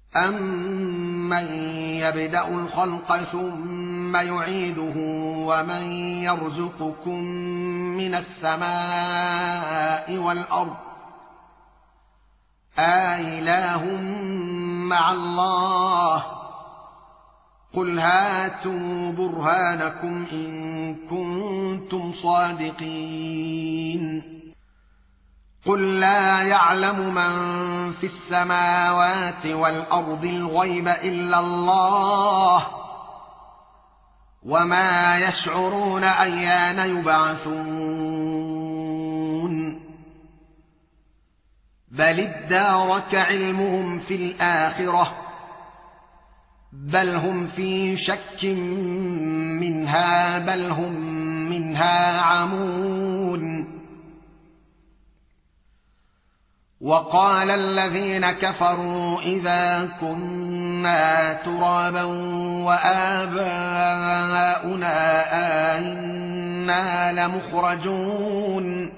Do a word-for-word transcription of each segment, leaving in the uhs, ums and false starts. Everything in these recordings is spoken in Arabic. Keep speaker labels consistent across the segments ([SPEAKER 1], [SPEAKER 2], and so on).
[SPEAKER 1] أَمَّن يَبْدَأُ الْخَلْقَ ثُمَّ يُعِيدُهُ وَمَن يَرْزُقُكُم مِّنَ السَّمَاءِ وَالْأَرْضِ أَإِلَٰهٌ مَّعَ اللَّهِ قُلْ هَاتُوا بُرْهَانَكُمْ إِن كُنتُمْ صَادِقِينَ قُل لَّا يَعْلَمُ مَن فِي السَّمَاوَاتِ وَالْأَرْضِ الْغَيْبَ إِلَّا اللَّهُ وَمَا يَشْعُرُونَ أَيَّانَ يُبْعَثُونَ بَلِ ادَّارَكَ عِلْمُهُمْ فِي الْآخِرَةِ بَلْ هُمْ فِي شَكٍّ مِّنْهَا بَلْ هُمْ مِنْهَا عَمُونَ وَقَالَ الَّذِينَ كَفَرُوا إِذَا كُنَّا تُرَابًا وَآبَاؤُنَا أَئِنَّا لَمُخْرَجُونَ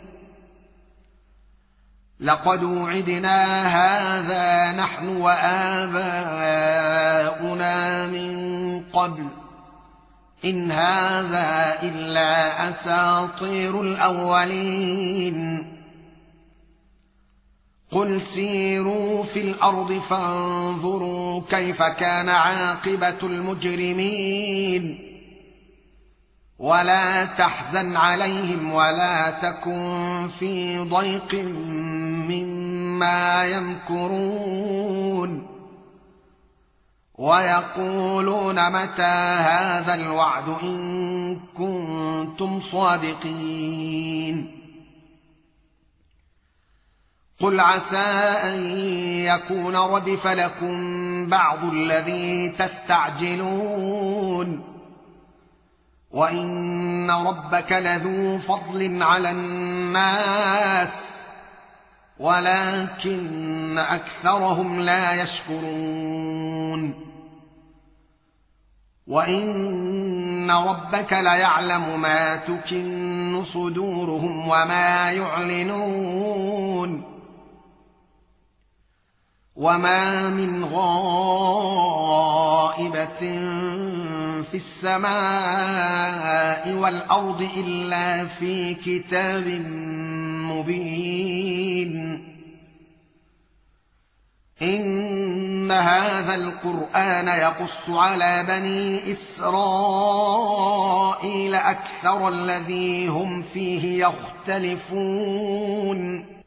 [SPEAKER 1] لَقَدْ وُعِدْنَا هَٰذَا نَحْنُ وَآبَاؤُنَا مِن قَبْلُ إِنْ هَٰذَا إِلَّا أَسَاطِيرُ الْأَوَّلِينَ قُلْ سِيرُوا فِي الْأَرْضِ فَانظُرُوا كَيْفَ كَانَ عَاقِبَةُ الْمُجْرِمِينَ وَلَا تَحْزَنْ عَلَيْهِمْ وَلَا تَكُنْ فِي ضَيْقٍ مِّمَّا يَمْكُرُونَ وَيَقُولُونَ مَتَىٰ هَٰذَا الْوَعْدُ إِن كُنتُمْ صَادِقِينَ قُلْ عَسَىٰ أَن يَكُونَ رَدِفَ لَكُم بَعْضُ الَّذِي تَسْتَعْجِلُونَ وَإِنَّ رَبَّكَ لَذُو فَضْلٍ عَلَى النَّاسِ وَلَكِنَّ أَكْثَرَهُمْ لَا يَشْكُرُونَ وَإِنَّ رَبَّكَ لَيَعْلَمُ مَا تُكِنُّ صُدُورُهُمْ وَمَا يُعْلِنُونَ وَمَا مِنْ غَائِبَةٍ فِي السَّمَاءِ وَالْأَرْضِ إِلَّا فِي كِتَابٍ مُبِينٍ إِنَّ هَذَا الْقُرْآنَ يَقُصُّ عَلَى بَنِي إِسْرَائِيلَ أَكْثَرَ الَّذِي هُمْ فِيهِ يَخْتَلِفُونَ